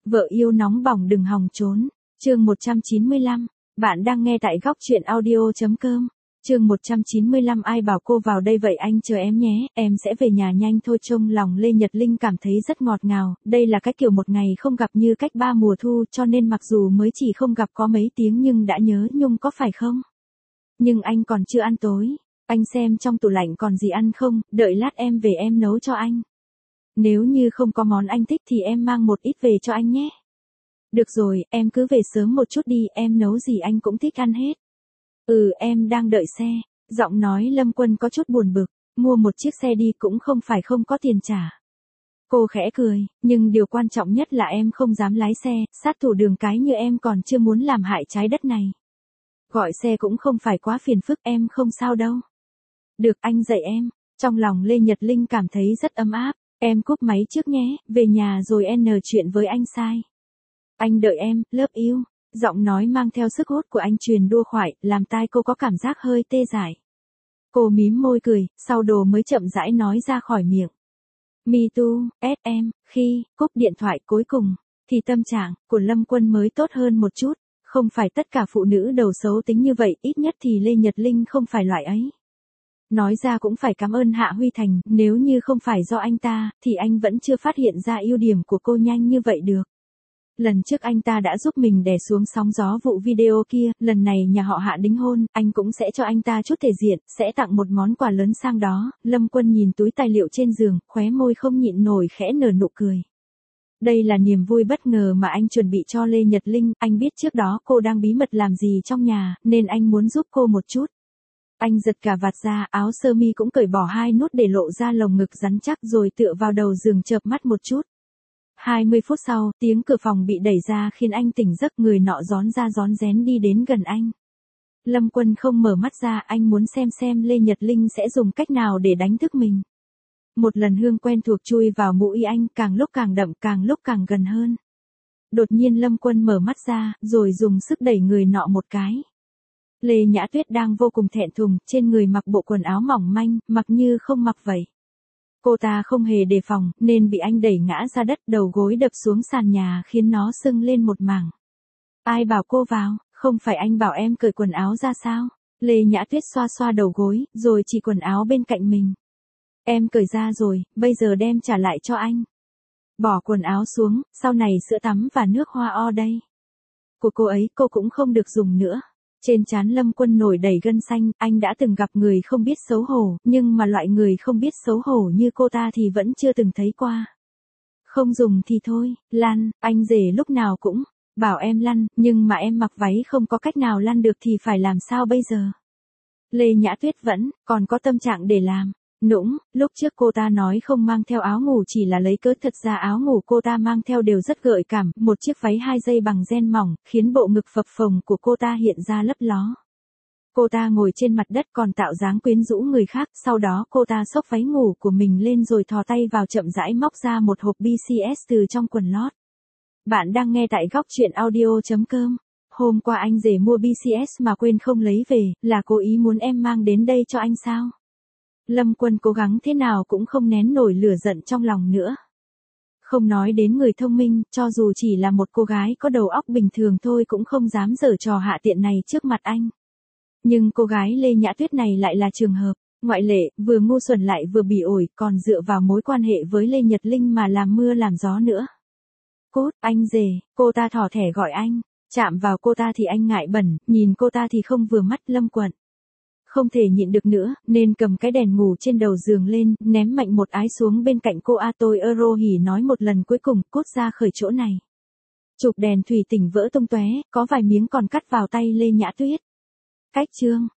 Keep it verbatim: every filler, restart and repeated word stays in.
Vợ yêu nóng bỏng đừng hòng trốn. Chương một trăm chín mươi lăm. Bạn đang nghe tại góc truyện audio.com. Chương một trăm chín mươi lăm. Ai bảo cô vào đây vậy anh, chờ em nhé, em sẽ về nhà nhanh thôi. Trong lòng Lê Nhật Linh cảm thấy rất ngọt ngào, đây là cái kiểu một ngày không gặp như cách ba mùa thu, cho nên mặc dù mới chỉ không gặp có mấy tiếng nhưng đã nhớ nhung có phải không? Nhưng anh còn chưa ăn tối, anh xem trong tủ lạnh còn gì ăn không, đợi lát em về em nấu cho anh. Nếu như không có món anh thích thì em mang một ít về cho anh nhé. Được rồi, em cứ về sớm một chút đi, em nấu gì anh cũng thích ăn hết. Ừ, em đang đợi xe. Giọng nói Lâm Quân có chút buồn bực, mua một chiếc xe đi cũng không phải không có tiền trả. Cô khẽ cười, nhưng điều quan trọng nhất là em không dám lái xe, sát thủ đường cái như em còn chưa muốn làm hại trái đất này. Gọi xe cũng không phải quá phiền phức, em không sao đâu. Được, anh dạy em. Trong lòng Lê Nhật Linh cảm thấy rất ấm áp. Em cúp máy trước nhé, về nhà rồi em n chuyện với anh sai. Anh đợi em, love you. Giọng nói mang theo sức hút của anh truyền đua khoải, làm tai cô có cảm giác hơi tê dại. Cô mím môi cười, sau đồ mới chậm rãi nói ra khỏi miệng. Me too, ét em, khi, cúp điện thoại cuối cùng, thì tâm trạng của Lâm Quân mới tốt hơn một chút. Không phải tất cả phụ nữ đầu xấu tính như vậy, ít nhất thì Lê Nhật Linh không phải loại ấy. Nói ra cũng phải cảm ơn Hạ Huy Thành, nếu như không phải do anh ta, thì anh vẫn chưa phát hiện ra ưu điểm của cô nhanh như vậy được. Lần trước anh ta đã giúp mình đè xuống sóng gió vụ video kia, lần này nhà họ Hạ đính hôn, anh cũng sẽ cho anh ta chút thể diện, sẽ tặng một món quà lớn sang đó. Lâm Quân nhìn túi tài liệu trên giường, khóe môi không nhịn nổi khẽ nở nụ cười. Đây là niềm vui bất ngờ mà anh chuẩn bị cho Lê Nhật Linh, anh biết trước đó cô đang bí mật làm gì trong nhà, nên anh muốn giúp cô một chút. Anh giật cả vạt ra, áo sơ mi cũng cởi bỏ hai nút để lộ ra lồng ngực rắn chắc rồi tựa vào đầu giường chợp mắt một chút. hai mươi phút sau, tiếng cửa phòng bị đẩy ra khiến anh tỉnh giấc, người nọ rón ra rón rén đi đến gần anh. Lâm Quân không mở mắt ra, anh muốn xem xem Lê Nhật Linh sẽ dùng cách nào để đánh thức mình. Một lần hương quen thuộc chui vào mũi anh, càng lúc càng đậm, càng lúc càng gần hơn. Đột nhiên Lâm Quân mở mắt ra, rồi dùng sức đẩy người nọ một cái. Lê Nhã Tuyết đang vô cùng thẹn thùng, trên người mặc bộ quần áo mỏng manh, mặc như không mặc vậy. Cô ta không hề đề phòng, nên bị anh đẩy ngã ra đất, đầu gối đập xuống sàn nhà khiến nó sưng lên một mảng. Ai bảo cô vào, không phải anh bảo em cởi quần áo ra sao? Lê Nhã Tuyết xoa xoa đầu gối, rồi chỉ quần áo bên cạnh mình. Em cởi ra rồi, bây giờ đem trả lại cho anh. Bỏ quần áo xuống, sau này sữa tắm và nước hoa o đây. Của cô ấy cô cũng không được dùng nữa. Trên trán Lâm Quân nổi đầy gân xanh, anh đã từng gặp người không biết xấu hổ, nhưng mà loại người không biết xấu hổ như cô ta thì vẫn chưa từng thấy qua. Không dùng thì thôi, lăn, anh rể lúc nào cũng bảo em lăn, nhưng mà em mặc váy không có cách nào lăn được thì phải làm sao bây giờ? Lê Nhã Tuyết vẫn còn có tâm trạng để làm nũng, lúc trước cô ta nói không mang theo áo ngủ chỉ là lấy cớ, thật ra áo ngủ cô ta mang theo đều rất gợi cảm, một chiếc váy hai dây bằng ren mỏng, khiến bộ ngực phập phồng của cô ta hiện ra lấp ló. Cô ta ngồi trên mặt đất còn tạo dáng quyến rũ người khác, sau đó cô ta xốc váy ngủ của mình lên rồi thò tay vào chậm rãi móc ra một hộp bê xê ét từ trong quần lót. Bạn đang nghe tại góc truyện audio.com. Hôm qua anh rể mua bê xê ét mà quên không lấy về, là cố ý muốn em mang đến đây cho anh sao? Lâm Quân cố gắng thế nào cũng không nén nổi lửa giận trong lòng nữa. Không nói đến người thông minh, cho dù chỉ là một cô gái có đầu óc bình thường thôi cũng không dám giở trò hạ tiện này trước mặt anh. Nhưng cô gái Lê Nhã Tuyết này lại là trường hợp ngoại lệ, vừa ngu xuẩn lại vừa bỉ ổi, còn dựa vào mối quan hệ với Lê Nhật Linh mà làm mưa làm gió nữa. Cút, anh rể, cô ta thỏ thẻ gọi anh, chạm vào cô ta thì anh ngại bẩn, nhìn cô ta thì không vừa mắt. Lâm Quận không thể nhịn được nữa, nên cầm cái đèn ngủ trên đầu giường lên, ném mạnh một ái xuống bên cạnh cô. A tôi euro hỉ nói một lần cuối cùng, cút ra khỏi chỗ này. Chụp đèn thủy tinh vỡ tung tóe, có vài miếng còn cắt vào tay Lê Nhã Tuyết. Cách chương